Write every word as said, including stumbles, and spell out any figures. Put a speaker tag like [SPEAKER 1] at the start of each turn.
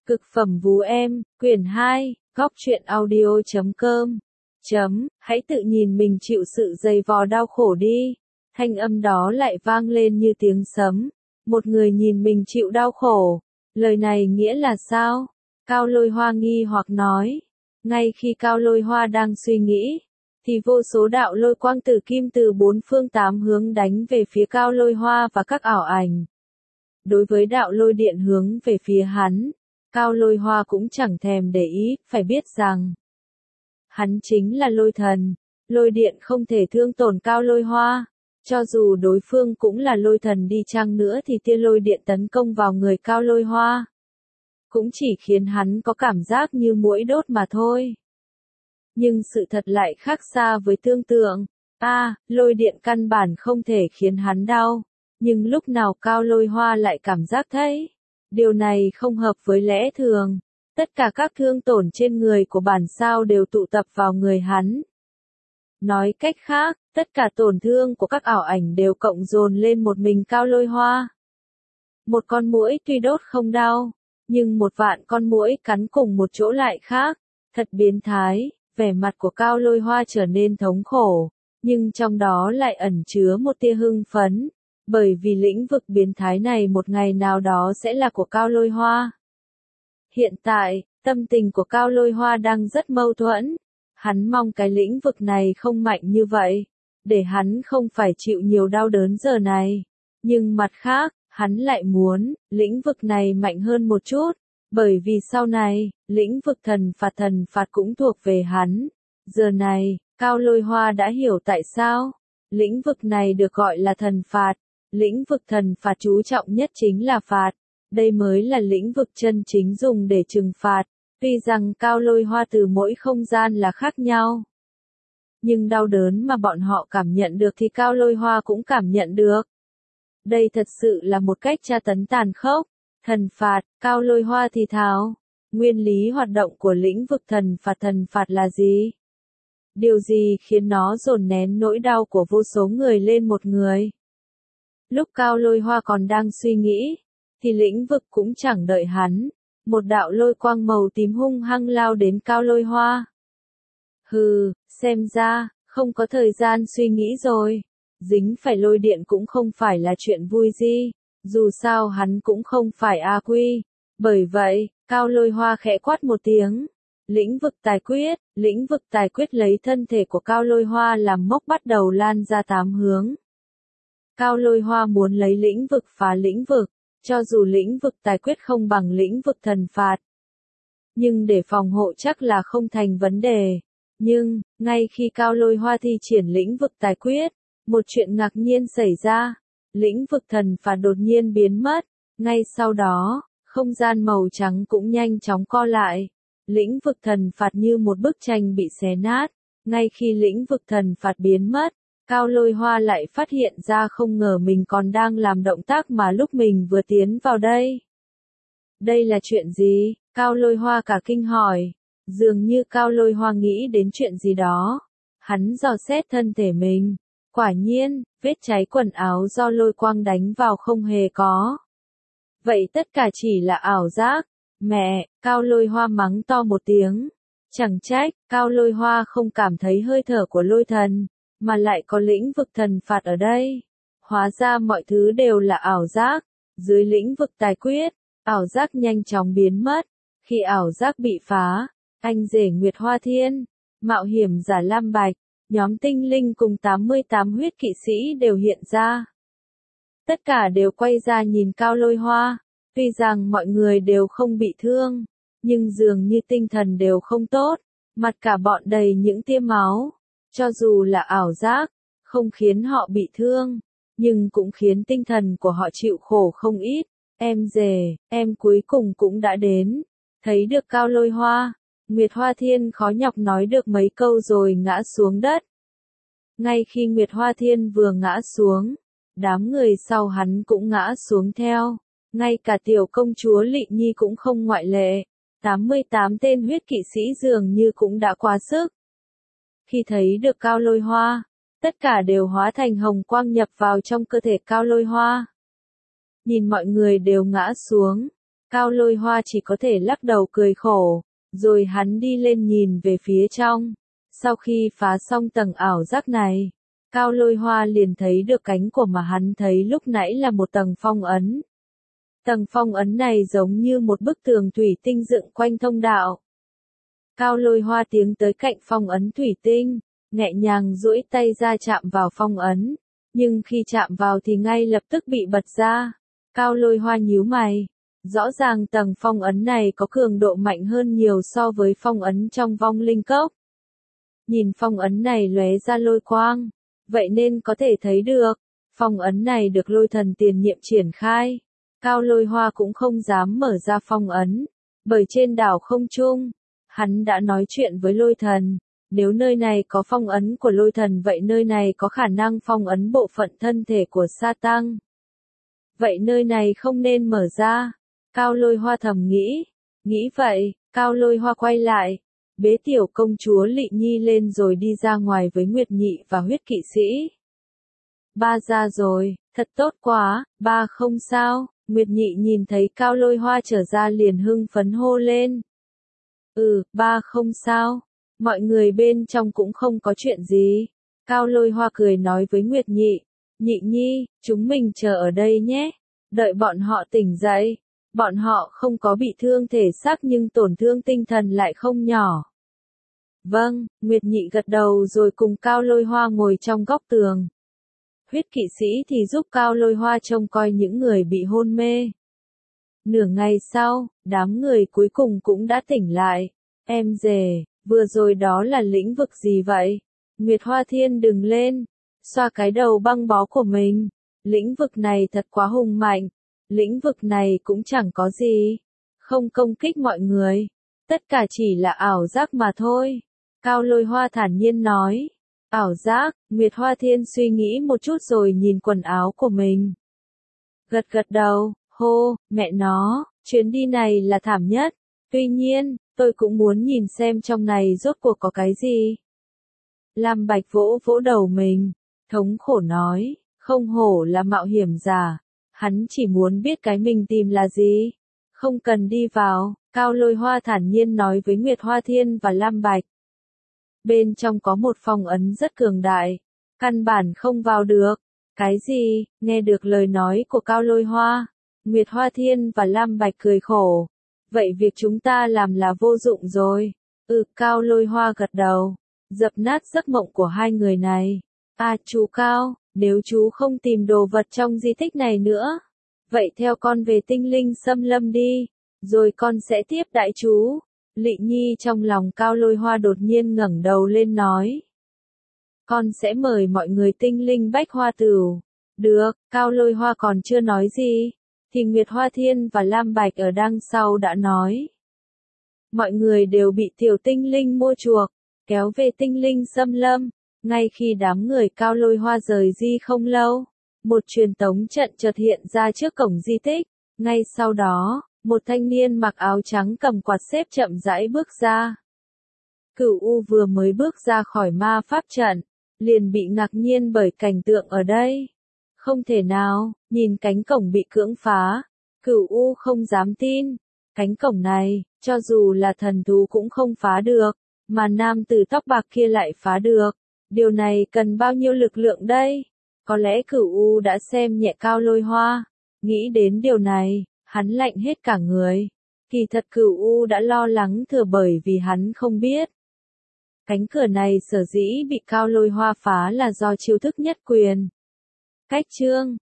[SPEAKER 1] Cực phẩm vú em, quyển hai, góc truyện audio chấm com. Chấm, hãy tự nhìn mình chịu sự dày vò đau khổ đi. Thanh âm đó lại vang lên như tiếng sấm. Một người nhìn mình chịu đau khổ. Lời này nghĩa là sao? Cao Lôi Hoa nghi hoặc nói. Ngay khi Cao Lôi Hoa đang suy nghĩ, thì vô số đạo lôi quang tử kim từ bốn phương tám hướng đánh về phía Cao Lôi Hoa và các ảo ảnh. Đối với đạo lôi điện hướng về phía hắn, Cao Lôi Hoa cũng chẳng thèm để ý, phải biết rằng hắn chính là lôi thần, lôi điện không thể thương tổn Cao Lôi Hoa. Cho dù đối phương cũng là lôi thần đi chăng nữa thì tia lôi điện tấn công vào người Cao Lôi Hoa cũng chỉ khiến hắn có cảm giác như muỗi đốt mà thôi. Nhưng sự thật lại khác xa với tưởng tượng. A, à, lôi điện căn bản không thể khiến hắn đau, nhưng lúc nào Cao Lôi Hoa lại cảm giác thấy điều này không hợp với lẽ thường. Tất cả các thương tổn trên người của bản sao đều tụ tập vào người hắn. Nói cách khác, tất cả tổn thương của các ảo ảnh đều cộng dồn lên một mình Cao Lôi Hoa. Một con muỗi tuy đốt không đau, nhưng một vạn con muỗi cắn cùng một chỗ lại khác. Thật biến thái, vẻ mặt của Cao Lôi Hoa trở nên thống khổ, nhưng trong đó lại ẩn chứa một tia hưng phấn. Bởi vì lĩnh vực biến thái này một ngày nào đó sẽ là của Cao Lôi Hoa. Hiện tại, tâm tình của Cao Lôi Hoa đang rất mâu thuẫn. Hắn mong cái lĩnh vực này không mạnh như vậy, để hắn không phải chịu nhiều đau đớn giờ này. Nhưng mặt khác, hắn lại muốn, lĩnh vực này mạnh hơn một chút, bởi vì sau này, lĩnh vực thần phạt thần phạt cũng thuộc về hắn. Giờ này, Cao Lôi Hoa đã hiểu tại sao lĩnh vực này được gọi là thần phạt. Lĩnh vực thần phạt chú trọng nhất chính là phạt. Đây mới là lĩnh vực chân chính dùng để trừng phạt. Tuy rằng Cao Lôi Hoa từ mỗi không gian là khác nhau, nhưng đau đớn mà bọn họ cảm nhận được thì Cao Lôi Hoa cũng cảm nhận được. Đây thật sự là một cách tra tấn tàn khốc. Thần phạt, Cao Lôi Hoa thì thào. Nguyên lý hoạt động của lĩnh vực thần phạt thần phạt là gì? Điều gì khiến nó dồn nén nỗi đau của vô số người lên một người? Lúc Cao Lôi Hoa còn đang suy nghĩ, thì lĩnh vực cũng chẳng đợi hắn. Một đạo lôi quang màu tím hung hăng lao đến Cao Lôi Hoa. Hừ, xem ra, không có thời gian suy nghĩ rồi. Dính phải lôi điện cũng không phải là chuyện vui gì. Dù sao hắn cũng không phải A Quy. Bởi vậy, Cao Lôi Hoa khẽ quát một tiếng. Lĩnh vực tài quyết, lĩnh vực tài quyết lấy thân thể của Cao Lôi Hoa làm mốc bắt đầu lan ra tám hướng. Cao Lôi Hoa muốn lấy lĩnh vực phá lĩnh vực, cho dù lĩnh vực tài quyết không bằng lĩnh vực thần phạt. Nhưng để phòng hộ chắc là không thành vấn đề. Nhưng, ngay khi Cao Lôi Hoa thi triển lĩnh vực tài quyết, một chuyện ngạc nhiên xảy ra. Lĩnh vực thần phạt đột nhiên biến mất. Ngay sau đó, không gian màu trắng cũng nhanh chóng co lại. Lĩnh vực thần phạt như một bức tranh bị xé nát. Ngay khi lĩnh vực thần phạt biến mất, Cao Lôi Hoa lại phát hiện ra không ngờ mình còn đang làm động tác mà lúc mình vừa tiến vào đây. Đây là chuyện gì? Cao Lôi Hoa cả kinh hỏi. Dường như Cao Lôi Hoa nghĩ đến chuyện gì đó. Hắn dò xét thân thể mình. Quả nhiên, vết cháy quần áo do lôi quang đánh vào không hề có. Vậy tất cả chỉ là ảo giác. Mẹ, Cao Lôi Hoa mắng to một tiếng. Chẳng trách, Cao Lôi Hoa không cảm thấy hơi thở của lôi thần, mà lại có lĩnh vực thần phạt ở đây. Hóa ra mọi thứ đều là ảo giác. Dưới lĩnh vực tài quyết, ảo giác nhanh chóng biến mất. Khi ảo giác bị phá, anh rể Nguyệt Hoa Thiên, mạo hiểm giả Lam Bạch, nhóm tinh linh cùng tám mươi tám huyết kỵ sĩ đều hiện ra. Tất cả đều quay ra nhìn Cao Lôi Hoa. Tuy rằng mọi người đều không bị thương, nhưng dường như tinh thần đều không tốt. Mặt cả bọn đầy những tia máu. Cho dù là ảo giác, không khiến họ bị thương, nhưng cũng khiến tinh thần của họ chịu khổ không ít. Em rể, em cuối cùng cũng đã đến. Thấy được Cao Lôi Hoa, Nguyệt Hoa Thiên khó nhọc nói được mấy câu rồi ngã xuống đất. Ngay khi Nguyệt Hoa Thiên vừa ngã xuống, đám người sau hắn cũng ngã xuống theo. Ngay cả tiểu công chúa Lị Nhi cũng không ngoại lệ. tám mươi tám tên huyết kỵ sĩ dường như cũng đã quá sức. Khi thấy được Cao Lôi Hoa, tất cả đều hóa thành hồng quang nhập vào trong cơ thể Cao Lôi Hoa. Nhìn mọi người đều ngã xuống, Cao Lôi Hoa chỉ có thể lắc đầu cười khổ, rồi hắn đi lên nhìn về phía trong. Sau khi phá xong tầng ảo giác này, Cao Lôi Hoa liền thấy được cánh của mà hắn thấy lúc nãy là một tầng phong ấn. Tầng phong ấn này giống như một bức tường thủy tinh dựng quanh thông đạo. Cao Lôi Hoa tiến tới cạnh phong ấn thủy tinh, nhẹ nhàng duỗi tay ra chạm vào phong ấn, nhưng khi chạm vào thì ngay lập tức bị bật ra. Cao Lôi Hoa nhíu mày, rõ ràng tầng phong ấn này có cường độ mạnh hơn nhiều so với phong ấn trong vong linh cốc. Nhìn phong ấn này lóe ra lôi quang, vậy nên có thể thấy được, phong ấn này được lôi thần tiền nhiệm triển khai. Cao Lôi Hoa cũng không dám mở ra phong ấn, bởi trên đảo không trung, hắn đã nói chuyện với lôi thần, nếu nơi này có phong ấn của lôi thần vậy nơi này có khả năng phong ấn bộ phận thân thể của Sa Tăng. Vậy nơi này không nên mở ra, Cao Lôi Hoa thầm nghĩ, nghĩ vậy, Cao Lôi Hoa quay lại, bế tiểu công chúa Lị Nhi lên rồi đi ra ngoài với Nguyệt Nhị và huyết kỵ sĩ. Ba ra rồi, thật tốt quá, ba không sao. Nguyệt Nhị nhìn thấy Cao Lôi Hoa trở ra liền hưng phấn hô lên. Ừ, ba không sao, mọi người bên trong cũng không có chuyện gì. Cao Lôi Hoa cười nói với Nguyệt Nhị, Nhị Nhi, chúng mình chờ ở đây nhé, đợi bọn họ tỉnh dậy. Bọn họ không có bị thương thể xác nhưng tổn thương tinh thần lại không nhỏ. Vâng, Nguyệt Nhị gật đầu rồi cùng Cao Lôi Hoa ngồi trong góc tường. Huyết kỵ sĩ thì giúp Cao Lôi Hoa trông coi những người bị hôn mê. Nửa ngày sau, đám người cuối cùng cũng đã tỉnh lại. Em rể, vừa rồi đó là lĩnh vực gì vậy? Nguyệt Hoa Thiên đừng lên, xoa cái đầu băng bó của mình. Lĩnh vực này thật quá hùng mạnh. Lĩnh vực này cũng chẳng có gì. Không công kích mọi người. Tất cả chỉ là ảo giác mà thôi. Cao Lôi Hoa thản nhiên nói. Ảo giác, Nguyệt Hoa Thiên suy nghĩ một chút rồi nhìn quần áo của mình. Gật gật đầu, hô, mẹ nó, chuyến đi này là thảm nhất. Tuy nhiên, tôi cũng muốn nhìn xem trong này rốt cuộc có cái gì. Lam Bạch vỗ vỗ đầu mình, thống khổ nói, không hổ là mạo hiểm giả. Hắn chỉ muốn biết cái mình tìm là gì. Không cần đi vào, Cao Lôi Hoa thản nhiên nói với Nguyệt Hoa Thiên và Lam Bạch. Bên trong có một phong ấn rất cường đại, căn bản không vào được. Cái gì? Nghe được lời nói của Cao Lôi Hoa, Nguyệt Hoa Thiên và Lam Bạch cười khổ. Vậy việc chúng ta làm là vô dụng rồi. Ừ, Cao Lôi Hoa gật đầu, dập nát giấc mộng của hai người này. À chú Cao, nếu chú không tìm đồ vật trong di tích này nữa, vậy theo con về tinh linh xâm lâm đi, rồi con sẽ tiếp đãi chú. Lị Nhi trong lòng Cao Lôi Hoa đột nhiên ngẩng đầu lên nói. Con sẽ mời mọi người tinh linh bách hoa tửu. Được, Cao Lôi Hoa còn chưa nói gì, thì Nguyệt Hoa Thiên và Lam Bạch ở đằng sau đã nói. Mọi người đều bị tiểu tinh linh mua chuộc, kéo về tinh linh xâm lâm. Ngay khi đám người Cao Lôi Hoa rời di không lâu, một truyền tống trận chợt hiện ra trước cổng di tích. Ngay sau đó, một thanh niên mặc áo trắng cầm quạt xếp chậm rãi bước ra. Cửu U vừa mới bước ra khỏi ma pháp trận, liền bị ngạc nhiên bởi cảnh tượng ở đây. Không thể nào, nhìn cánh cổng bị cưỡng phá, Cửu U không dám tin. Cánh cổng này, cho dù là thần thú cũng không phá được, mà nam tử tóc bạc kia lại phá được. Điều này cần bao nhiêu lực lượng đây? Có lẽ Cửu U đã xem nhẹ Cao Lôi Hoa. Nghĩ đến điều này, hắn lạnh hết cả người. Kỳ thật Cửu U đã lo lắng thừa bởi vì hắn không biết. Cánh cửa này sở dĩ bị Cao Lôi Hoa phá là do chiêu thức nhất quyền. Cách chương